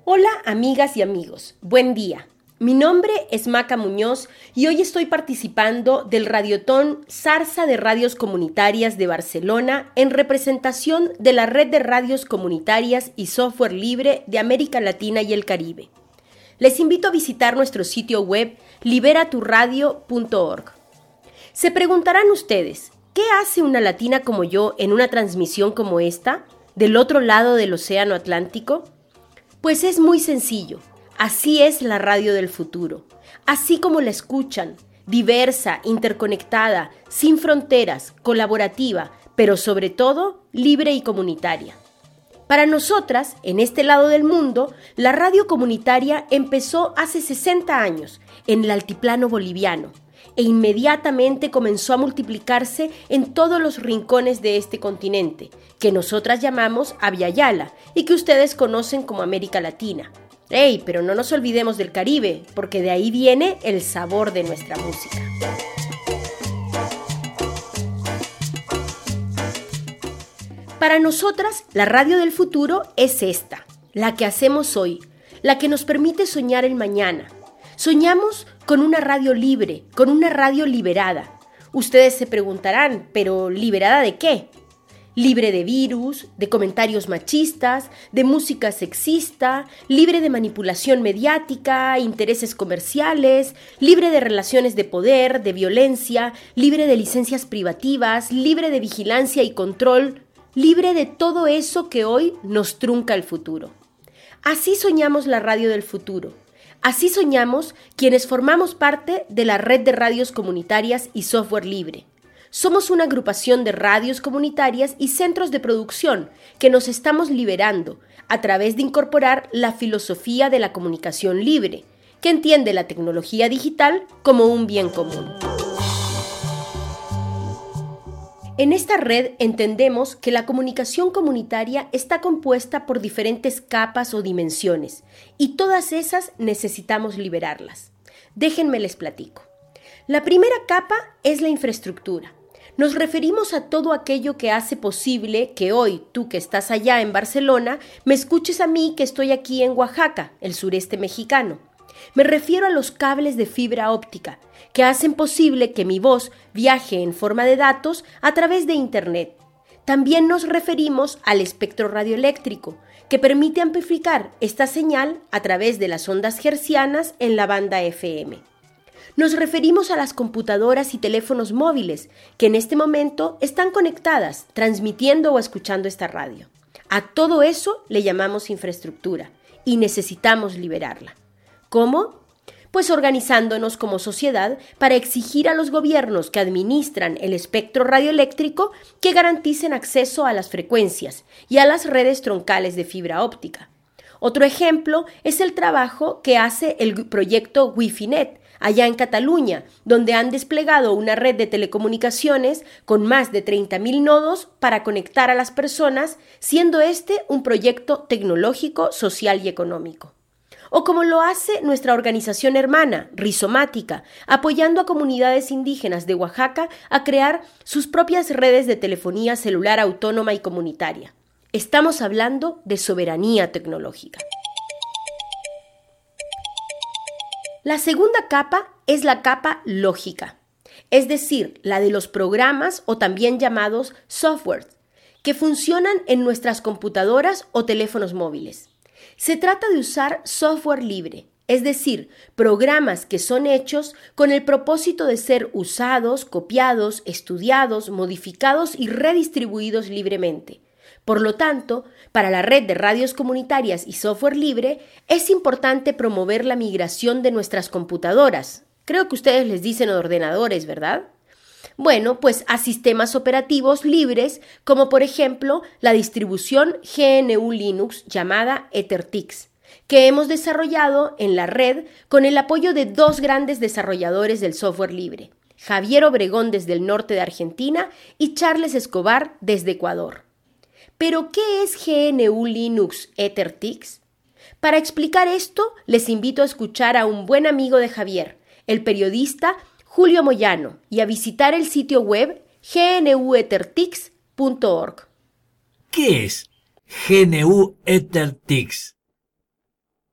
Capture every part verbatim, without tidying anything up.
Hola amigas y amigos, buen día. Mi nombre es Maca Muñoz y hoy estoy participando del Radiotón Zarza de Radios Comunitarias de Barcelona en representación de la Red de Radios Comunitarias y Software Libre de América Latina y el Caribe. Les invito a visitar nuestro sitio web libera tu radio punto org. Se preguntarán ustedes, ¿qué hace una latina como yo en una transmisión como esta, del otro lado del Océano Atlántico? Pues es muy sencillo. Así es la radio del futuro. Así como la escuchan, diversa, interconectada, sin fronteras, colaborativa, pero sobre todo libre y comunitaria. Para nosotras, en este lado del mundo, la radio comunitaria empezó hace sesenta años en el altiplano boliviano e inmediatamente comenzó a multiplicarse en todos los rincones de este continente, que nosotras llamamos Abya Yala y que ustedes conocen como América Latina. ¡Ey! Pero no nos olvidemos del Caribe, porque de ahí viene el sabor de nuestra música. Para nosotras, la radio del futuro es esta, la que hacemos hoy, la que nos permite soñar el mañana. Soñamos con una radio libre, con una radio liberada. Ustedes se preguntarán, ¿pero liberada de qué? Libre de virus, de comentarios machistas, de música sexista, libre de manipulación mediática, intereses comerciales, libre de relaciones de poder, de violencia, libre de licencias privativas, libre de vigilancia y control, libre de todo eso que hoy nos trunca el futuro. Así soñamos la radio del futuro. Así soñamos quienes formamos parte de la Red de Radios Comunitarias y Software Libre. Somos una agrupación de radios comunitarias y centros de producción que nos estamos liberando a través de incorporar la filosofía de la comunicación libre, que entiende la tecnología digital como un bien común. En esta red entendemos que la comunicación comunitaria está compuesta por diferentes capas o dimensiones, y todas esas necesitamos liberarlas. Déjenme les platico. La primera capa es la infraestructura. Nos referimos a todo aquello que hace posible que hoy, tú que estás allá en Barcelona, me escuches a mí que estoy aquí en Oaxaca, el sureste mexicano. Me refiero a los cables de fibra óptica, que hacen posible que mi voz viaje en forma de datos a través de Internet. También nos referimos al espectro radioeléctrico, que permite amplificar esta señal a través de las ondas hertzianas en la banda F M. Nos referimos a las computadoras y teléfonos móviles, que en este momento están conectadas, transmitiendo o escuchando esta radio. A todo eso le llamamos infraestructura y necesitamos liberarla. ¿Cómo? Pues organizándonos como sociedad para exigir a los gobiernos que administran el espectro radioeléctrico que garanticen acceso a las frecuencias y a las redes troncales de fibra óptica. Otro ejemplo es el trabajo que hace el proyecto WiFiNet, allá en Cataluña, donde han desplegado una red de telecomunicaciones con más de treinta mil nodos para conectar a las personas, siendo este un proyecto tecnológico, social y económico. O como lo hace nuestra organización hermana, Rizomática, apoyando a comunidades indígenas de Oaxaca a crear sus propias redes de telefonía celular autónoma y comunitaria. Estamos hablando de soberanía tecnológica. La segunda capa es la capa lógica, es decir, la de los programas o también llamados software, que funcionan en nuestras computadoras o teléfonos móviles. Se trata de usar software libre, es decir, programas que son hechos con el propósito de ser usados, copiados, estudiados, modificados y redistribuidos libremente. Por lo tanto, para la red de radios comunitarias y software libre, es importante promover la migración de nuestras computadoras. Creo que ustedes les dicen ordenadores, ¿verdad? Bueno, pues a sistemas operativos libres, como por ejemplo la distribución G N U Linux llamada EtherTix, que hemos desarrollado en la red con el apoyo de dos grandes desarrolladores del software libre, Javier Obregón desde el norte de Argentina y Charles Escobar desde Ecuador. ¿Pero qué es G N U Linux EtherTix? Para explicar esto, les invito a escuchar a un buen amigo de Javier, el periodista Julio Moyano, y a visitar el sitio web g n u ethertix punto org. ¿Qué es G N U EtherTix?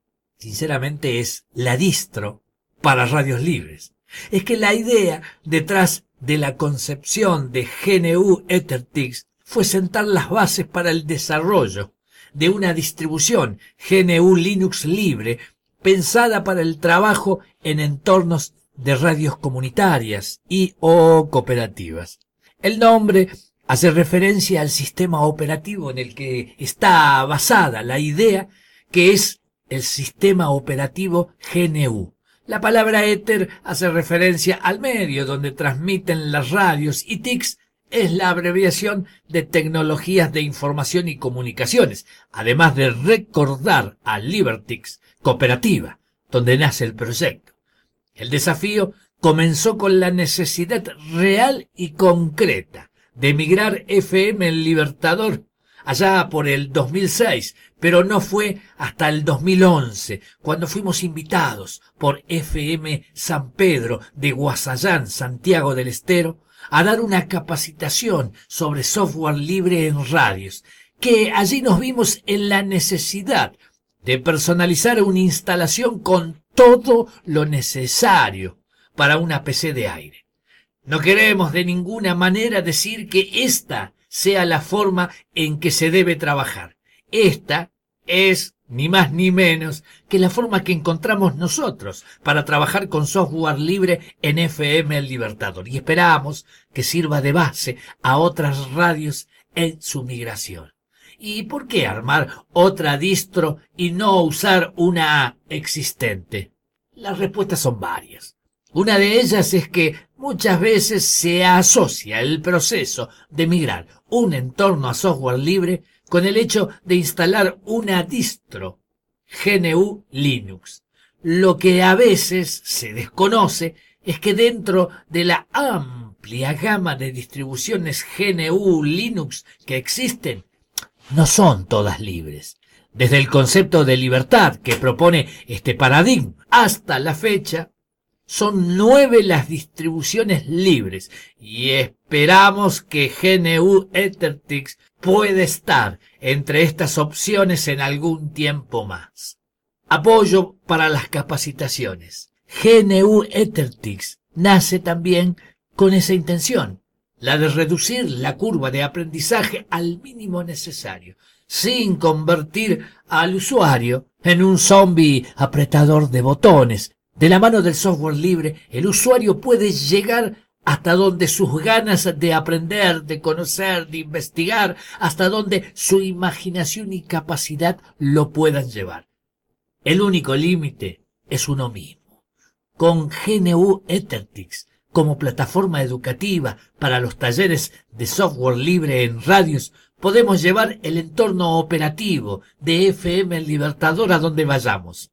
sinceramente es la distro para radios libres. Es que la idea detrás de la concepción de G N U EtherTix fue sentar las bases para el desarrollo de una distribución G N U Linux libre pensada para el trabajo en entornos de radios comunitarias y o cooperativas. El nombre hace referencia al sistema operativo en el que está basada la idea, que es el sistema operativo G N U. La palabra Ether hace referencia al medio donde transmiten las radios y T I X es la abreviación de Tecnologías de Información y Comunicaciones, además de recordar a LiberTix, cooperativa, donde nace el proyecto. El desafío comenzó con la necesidad real y concreta de migrar F M El Libertador allá por el dos mil seis, pero no fue hasta el dos mil once, cuando fuimos invitados por F M San Pedro de Guasallán, Santiago del Estero, a dar una capacitación sobre software libre en radios, que allí nos vimos en la necesidad de personalizar una instalación con todo lo necesario para una P C de aire. No queremos de ninguna manera decir que esta sea la forma en que se debe trabajar. Esta es ni más ni menos que la forma que encontramos nosotros para trabajar con software libre en F M El Libertador, y esperamos que sirva de base a otras radios en su migración. ¿Y por qué armar otra distro y no usar una existente? Las respuestas son varias. Una de ellas es que muchas veces se asocia el proceso de migrar un entorno a software libre con el hecho de instalar una distro G N U Linux. Lo que a veces se desconoce es que dentro de la amplia gama de distribuciones G N U Linux que existen, no son todas libres. Desde el concepto de libertad que propone este paradigma hasta la fecha, son nueve las distribuciones libres y esperamos que G N U EtherTix puede estar entre estas opciones en algún tiempo más. Apoyo para las capacitaciones. G N U EtherTix nace también con esa intención, la de reducir la curva de aprendizaje al mínimo necesario, sin convertir al usuario en un zombie apretador de botones. De la mano del software libre, el usuario puede llegar hasta donde sus ganas de aprender, de conocer, de investigar, hasta donde su imaginación y capacidad lo puedan llevar. El único límite es uno mismo. Con G N U EtherTix como plataforma educativa para los talleres de software libre en radios, podemos llevar el entorno operativo de F M El Libertador a donde vayamos.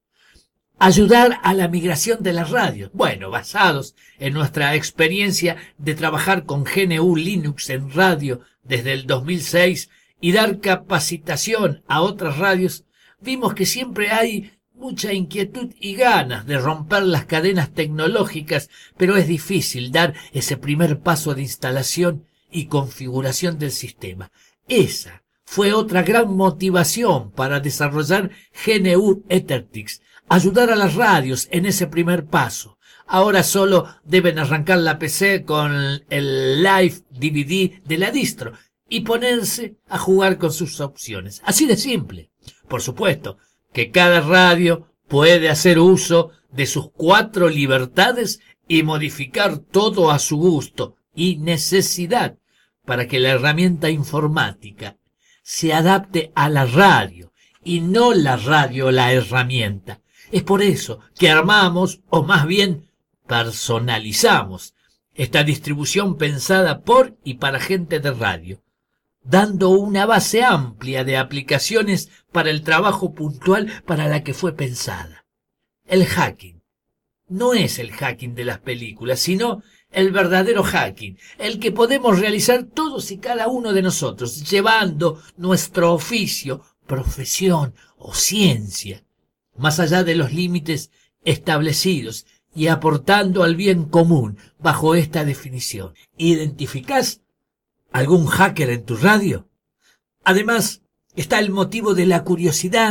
Ayudar a la migración de las radios, bueno, basados en nuestra experiencia de trabajar con G N U Linux en radio desde el dos mil seis y dar capacitación a otras radios, vimos que siempre hay mucha inquietud y ganas de romper las cadenas tecnológicas, pero es difícil dar ese primer paso de instalación y configuración del sistema. Esa fue otra gran motivación para desarrollar G N U EtherTix, ayudar a las radios en ese primer paso. Ahora solo deben arrancar la P C con el Live D V D de la distro y ponerse a jugar con sus opciones. Así de simple. Por supuesto que cada radio puede hacer uso de sus cuatro libertades y modificar todo a su gusto y necesidad para que la herramienta informática se adapte a la radio y no la radio la herramienta. Es por eso que armamos, o más bien personalizamos, esta distribución pensada por y para gente de radio, dando una base amplia de aplicaciones para el trabajo puntual para la que fue pensada. El hacking no es el hacking de las películas, sino el verdadero hacking, el que podemos realizar todos y cada uno de nosotros, llevando nuestro oficio, profesión o ciencia más allá de los límites establecidos y aportando al bien común bajo esta definición. ¿Identificás algún hacker en tu radio? Además, está el motivo de la curiosidad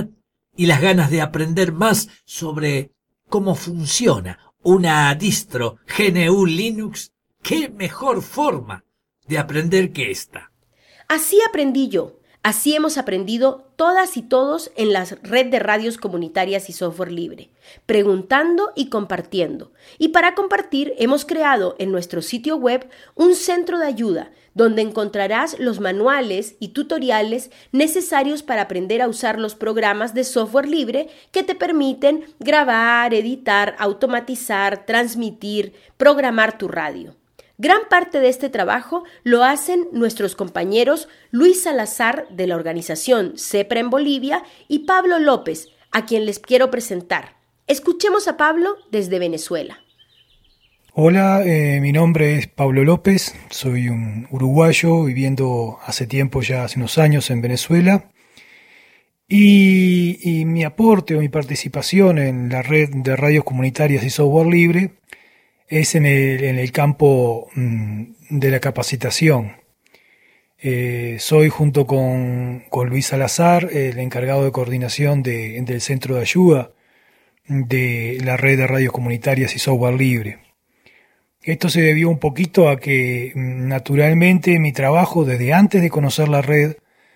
y las ganas de aprender más sobre cómo funciona una distro G N U Linux, ¿qué mejor forma de aprender que esta? Así aprendí yo. Así hemos aprendido todas y todos en la red de radios comunitarias y software libre, preguntando y compartiendo. Y para compartir hemos creado en nuestro sitio web un centro de ayuda donde encontrarás los manuales y tutoriales necesarios para aprender a usar los programas de software libre que te permiten grabar, editar, automatizar, transmitir, programar tu radio. Gran parte de este trabajo lo hacen nuestros compañeros Luis Salazar de la organización CEPRA en Bolivia y Pablo López, a quien les quiero presentar. Escuchemos a Pablo desde Venezuela. Hola, eh, mi nombre es Pablo López, soy un uruguayo viviendo hace tiempo, ya hace unos años en Venezuela. Y, y mi aporte o mi participación en la red de radios comunitarias y software libre es en el, en el campo mmm, de la capacitación. Eh, soy junto con, con Luis Salazar el encargado de coordinación de, del centro de ayuda de la red de radios comunitarias y software libre. Esto se debió un poquito a que naturalmente mi trabajo desde antes de conocer la red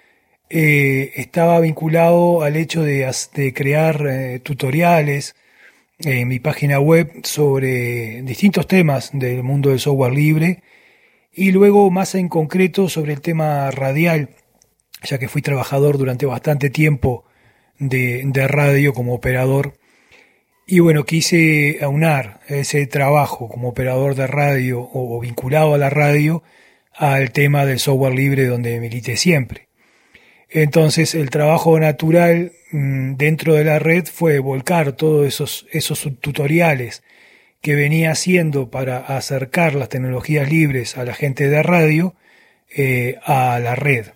eh, estaba vinculado al hecho de, de crear eh, tutoriales en mi página web sobre distintos temas del mundo del software libre y luego más en concreto sobre el tema radial, ya que fui trabajador durante bastante tiempo de, de radio como operador. Y bueno, quise aunar ese trabajo como operador de radio o, o vinculado a la radio al tema del software libre donde milité siempre. Entonces el trabajo natural mmm, dentro de la red fue volcar todos esos, esos tutoriales que venía haciendo para acercar las tecnologías libres a la gente de radio eh, a la red.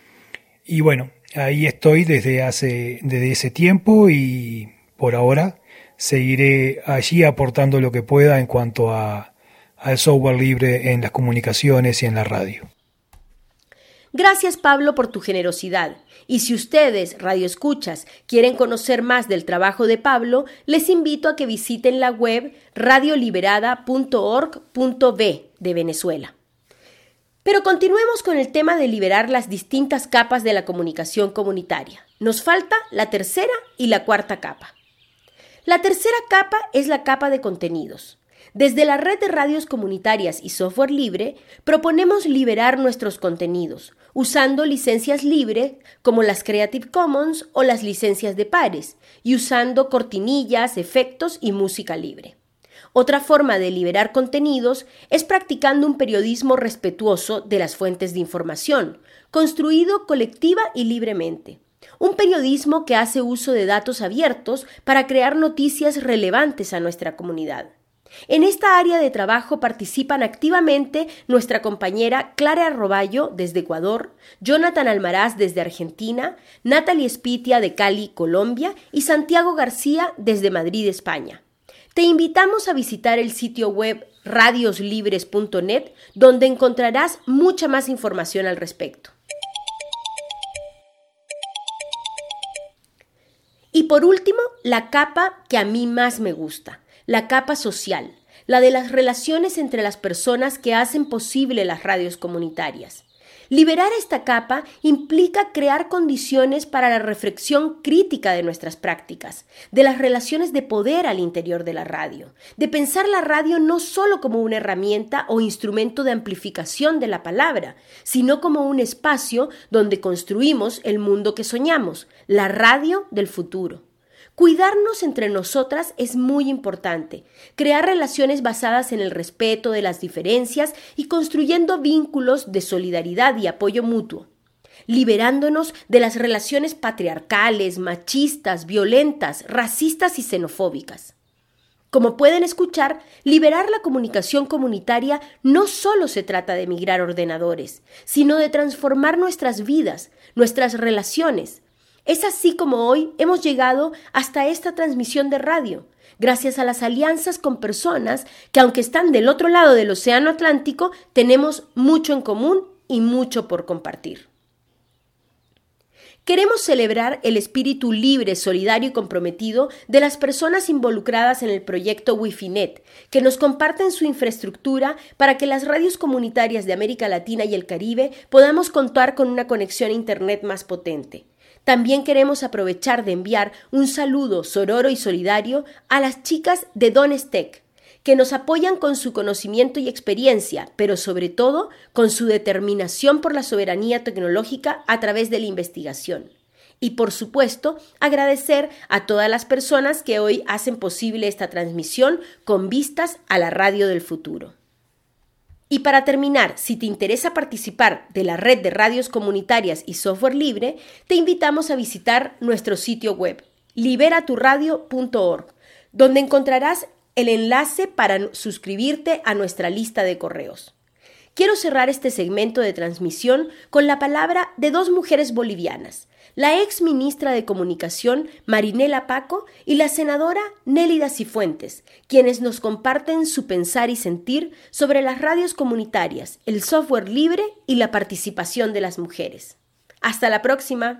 Y bueno, ahí estoy desde hace desde ese tiempo y por ahora seguiré allí aportando lo que pueda en cuanto a, al software libre en las comunicaciones y en la radio. Gracias, Pablo, por tu generosidad. Y si ustedes, radioescuchas, quieren conocer más del trabajo de Pablo, les invito a que visiten la web radio liberada punto org punto be de Venezuela. Pero continuemos con el tema de liberar las distintas capas de la comunicación comunitaria. Nos falta la tercera y la cuarta capa. La tercera capa es la capa de contenidos. Desde la red de radios comunitarias y software libre, proponemos liberar nuestros contenidos, usando licencias libres como las Creative Commons o las licencias de pares, y usando cortinillas, efectos y música libre. Otra forma de liberar contenidos es practicando un periodismo respetuoso de las fuentes de información, construido colectiva y libremente. Un periodismo que hace uso de datos abiertos para crear noticias relevantes a nuestra comunidad. En esta área de trabajo participan activamente nuestra compañera Clara Arroballo desde Ecuador, Jonathan Almaraz desde Argentina, Natalie Spitia de Cali, Colombia y Santiago García desde Madrid, España. Te invitamos a visitar el sitio web radios libres punto net, donde encontrarás mucha más información al respecto. Y por último, la capa que a mí más me gusta. La capa social, la de las relaciones entre las personas que hacen posible las radios comunitarias. Liberar esta capa implica crear condiciones para la reflexión crítica de nuestras prácticas, de las relaciones de poder al interior de la radio, de pensar la radio no solo como una herramienta o instrumento de amplificación de la palabra, sino como un espacio donde construimos el mundo que soñamos, la radio del futuro. Cuidarnos entre nosotras es muy importante, crear relaciones basadas en el respeto de las diferencias y construyendo vínculos de solidaridad y apoyo mutuo, liberándonos de las relaciones patriarcales, machistas, violentas, racistas y xenofóbicas. Como pueden escuchar, liberar la comunicación comunitaria no solo se trata de migrar ordenadores, sino de transformar nuestras vidas, nuestras relaciones. Es así como hoy hemos llegado hasta esta transmisión de radio, gracias a las alianzas con personas que, aunque están del otro lado del Océano Atlántico, tenemos mucho en común y mucho por compartir. Queremos celebrar el espíritu libre, solidario y comprometido de las personas involucradas en el proyecto Wifinet, que nos comparten su infraestructura para que las radios comunitarias de América Latina y el Caribe podamos contar con una conexión a Internet más potente. También queremos aprovechar de enviar un saludo sororo y solidario a las chicas de Donestec, que nos apoyan con su conocimiento y experiencia, pero sobre todo con su determinación por la soberanía tecnológica a través de la investigación. Y por supuesto, agradecer a todas las personas que hoy hacen posible esta transmisión con vistas a la radio del futuro. Y para terminar, si te interesa participar de la red de radios comunitarias y software libre, te invitamos a visitar nuestro sitio web, libera tu radio punto org, donde encontrarás el enlace para suscribirte a nuestra lista de correos. Quiero cerrar este segmento de transmisión con la palabra de dos mujeres bolivianas, la ex ministra de Comunicación Marinela Paco y la senadora Nélida Cifuentes, quienes nos comparten su pensar y sentir sobre las radios comunitarias, el software libre y la participación de las mujeres. Hasta la próxima.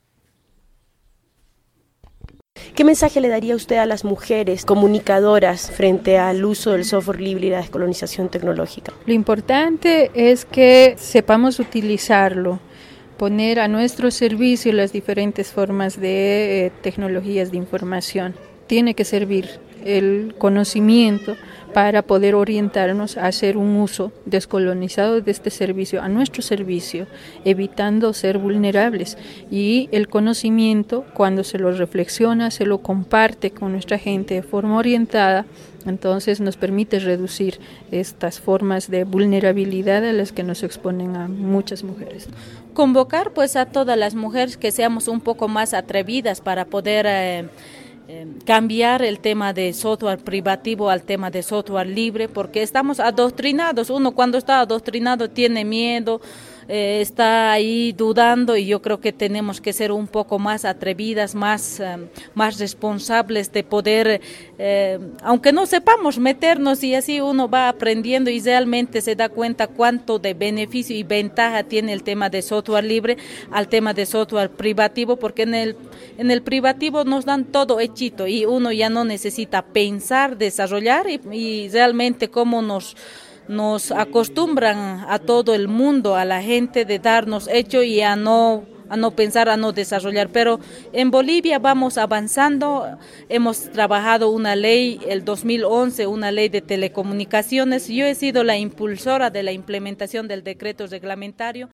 ¿Qué mensaje le daría usted a las mujeres comunicadoras frente al uso del software libre y la descolonización tecnológica? Lo importante es que sepamos utilizarlo, poner a nuestro servicio las diferentes formas de eh, tecnologías de información. Tiene que servir el conocimiento para poder orientarnos a hacer un uso descolonizado de este servicio, a nuestro servicio, evitando ser vulnerables. Y el conocimiento, cuando se lo reflexiona, se lo comparte con nuestra gente de forma orientada, entonces nos permite reducir estas formas de vulnerabilidad a las que nos exponen a muchas mujeres. Convocar pues a todas las mujeres que seamos un poco más atrevidas para poder eh, eh, cambiar el tema de software privativo al tema de software libre, porque estamos adoctrinados. Uno cuando está adoctrinado tiene miedo, eh, está ahí dudando, y yo creo que tenemos que ser un poco más atrevidas, más, eh, más responsables de poder, eh, aunque no sepamos meternos, y así uno va aprendiendo y realmente se da cuenta cuánto de beneficio y ventaja tiene el tema de software libre al tema de software privativo, porque en el, en el privativo nos dan todo hechito y uno ya no necesita pensar, desarrollar, y, y realmente cómo nos nos acostumbran a todo el mundo, a la gente, de darnos hecho y a no a no pensar, a no desarrollar. Pero en Bolivia vamos avanzando, hemos trabajado una ley, el dos mil once, una ley de telecomunicaciones. Yo he sido la impulsora de la implementación del decreto reglamentario.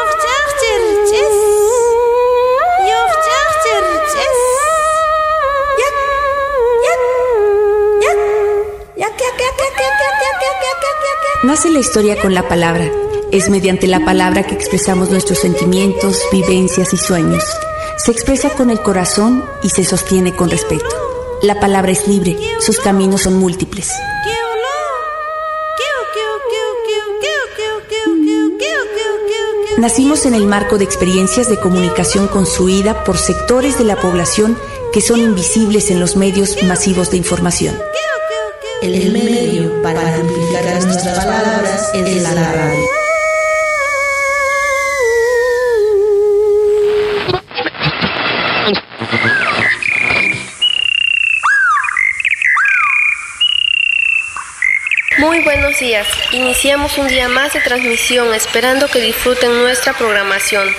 Nace la historia con la palabra. Es mediante la palabra que expresamos nuestros sentimientos, vivencias y sueños. Se expresa con el corazón y se sostiene con respeto. La palabra es libre, sus caminos son múltiples. Nacimos en el marco de experiencias de comunicación construida por sectores de la población que son invisibles en los medios masivos de información. El medio para amplificar nuestras palabras es la radio. Muy buenos días. Iniciamos un día más de transmisión, esperando que disfruten nuestra programación.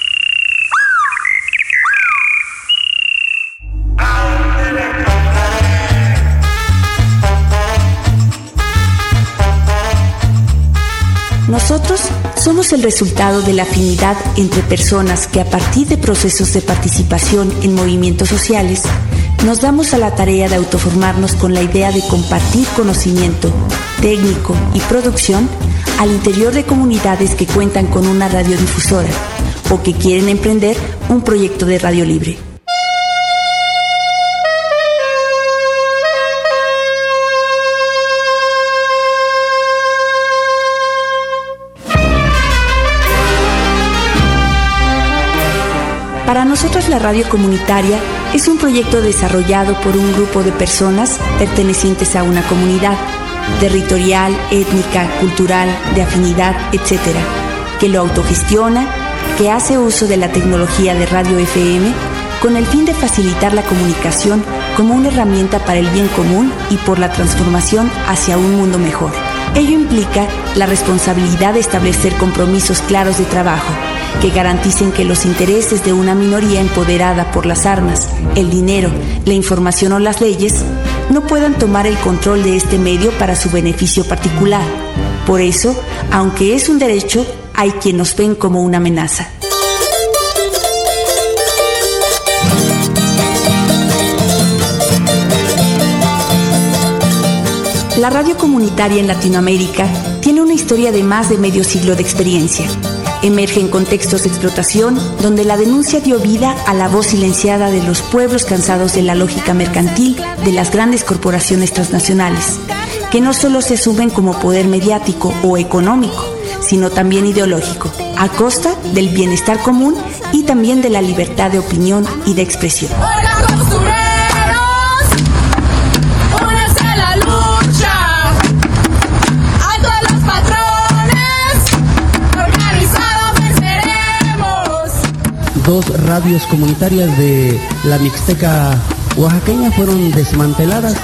Nosotros somos el resultado de la afinidad entre personas que, a partir de procesos de participación en movimientos sociales, nos damos a la tarea de autoformarnos con la idea de compartir conocimiento, técnico y producción al interior de comunidades que cuentan con una radiodifusora o que quieren emprender un proyecto de radio libre. Para nosotros, la radio comunitaria es un proyecto desarrollado por un grupo de personas pertenecientes a una comunidad territorial, étnica, cultural, de afinidad, etcétera, que lo autogestiona, que hace uso de la tecnología de radio F M con el fin de facilitar la comunicación como una herramienta para el bien común y por la transformación hacia un mundo mejor. Ello implica la responsabilidad de establecer compromisos claros de trabajo que garanticen que los intereses de una minoría empoderada por las armas, el dinero, la información o las leyes no puedan tomar el control de este medio para su beneficio particular. Por eso, aunque es un derecho, hay quienes nos ven como una amenaza. La radio comunitaria en Latinoamérica tiene una historia de más de medio siglo de experiencia. Emerge en contextos de explotación donde la denuncia dio vida a la voz silenciada de los pueblos cansados de la lógica mercantil de las grandes corporaciones transnacionales, que no solo se asumen como poder mediático o económico, sino también ideológico, a costa del bienestar común y también de la libertad de opinión y de expresión. Dos radios comunitarias de la Mixteca oaxaqueña fueron desmanteladas.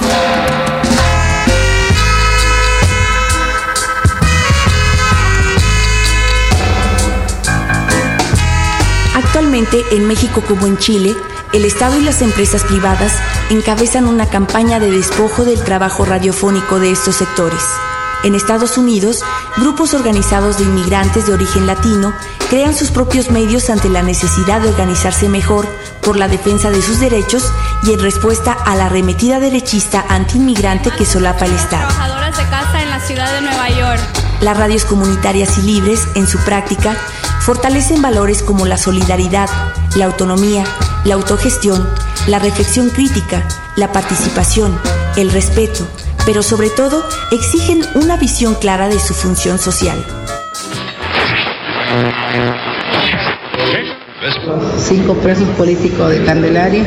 Actualmente, en México como en Chile, el Estado y las empresas privadas encabezan una campaña de despojo del trabajo radiofónico de estos sectores. En Estados Unidos, grupos organizados de inmigrantes de origen latino crean sus propios medios ante la necesidad de organizarse mejor por la defensa de sus derechos y en respuesta a la arremetida derechista antiinmigrante que solapa el Estado. Trabajadoras de casa en la ciudad de Nueva York. Las radios comunitarias y libres, en su práctica, fortalecen valores como la solidaridad, la autonomía, la autogestión, la reflexión crítica, la participación, el respeto, pero sobre todo exigen una visión clara de su función social. Cinco presos políticos de Candelaria.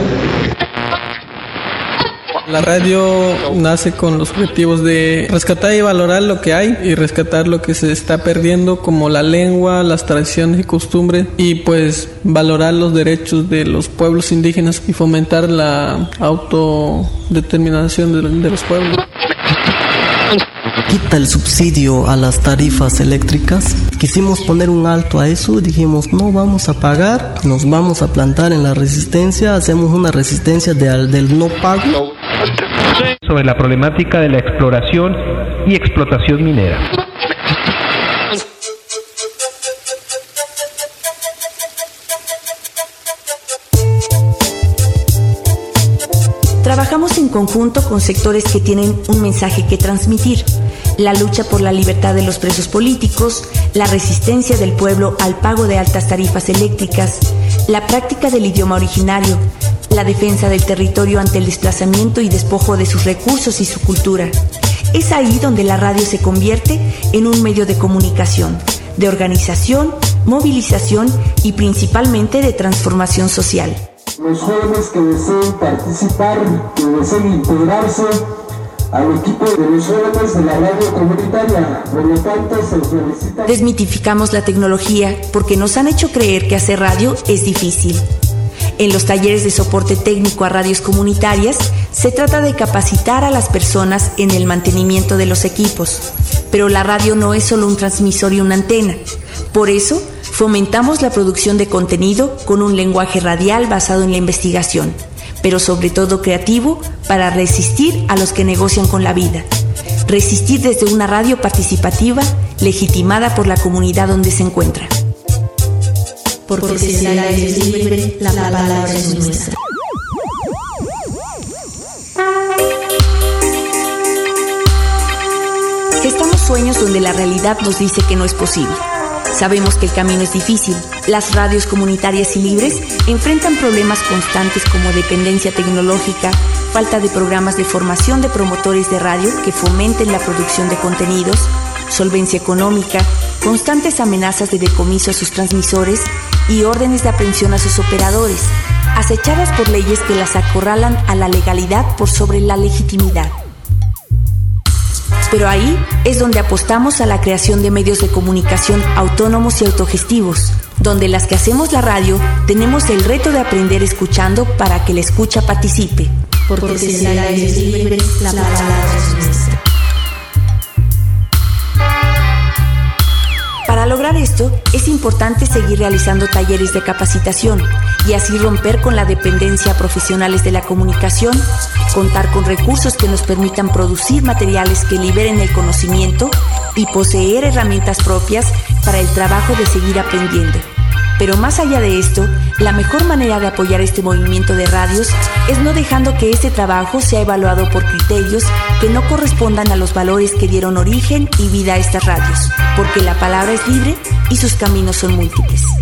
La radio nace con los objetivos de rescatar y valorar lo que hay y rescatar lo que se está perdiendo, como la lengua, las tradiciones y costumbres, y pues valorar los derechos de los pueblos indígenas y fomentar la autodeterminación de, de los pueblos. Quita el subsidio a las tarifas eléctricas. Quisimos poner un alto a eso, dijimos no vamos a pagar, nos vamos a plantar en la resistencia, hacemos una resistencia de, del no pago. Sobre la problemática de la exploración y explotación minera. Trabajamos en conjunto con sectores que tienen un mensaje que transmitir: la lucha por la libertad de los presos políticos, la resistencia del pueblo al pago de altas tarifas eléctricas, la práctica del idioma originario, la defensa del territorio ante el desplazamiento y despojo de sus recursos y su cultura. Es ahí donde la radio se convierte en un medio de comunicación, de organización, movilización y principalmente de transformación social. Los jóvenes que deseen participar, que deseen integrarse al equipo de los jóvenes de la radio comunitaria, por lo tanto se felicita. Desmitificamos la tecnología porque nos han hecho creer que hacer radio es difícil. En los talleres de soporte técnico a radios comunitarias se trata de capacitar a las personas en el mantenimiento de los equipos, pero la radio no es solo un transmisor y una antena. Por eso, fomentamos la producción de contenido con un lenguaje radial basado en la investigación, pero sobre todo creativo para resistir a los que negocian con la vida. Resistir desde una radio participativa, legitimada por la comunidad donde se encuentra. Porque si el aire es libre, la palabra es nuestra. Gestamos sueños donde la realidad nos dice que no es posible. Sabemos que el camino es difícil. Las radios comunitarias y libres enfrentan problemas constantes como dependencia tecnológica, falta de programas de formación de promotores de radio que fomenten la producción de contenidos, solvencia económica, constantes amenazas de decomiso a sus transmisores y órdenes de aprehensión a sus operadores, acechadas por leyes que las acorralan a la legalidad por sobre la legitimidad. Pero ahí es donde apostamos a la creación de medios de comunicación autónomos y autogestivos, donde las que hacemos la radio tenemos el reto de aprender escuchando para que la escucha participe. Porque, Porque si el aire es libre, la palabra es nuestra. Para lograr esto, es importante seguir realizando talleres de capacitación y así romper con la dependencia a profesionales de la comunicación, contar con recursos que nos permitan producir materiales que liberen el conocimiento y poseer herramientas propias para el trabajo de seguir aprendiendo. Pero más allá de esto, la mejor manera de apoyar este movimiento de radios es no dejando que este trabajo sea evaluado por criterios que no correspondan a los valores que dieron origen y vida a estas radios, porque la palabra es libre y sus caminos son múltiples.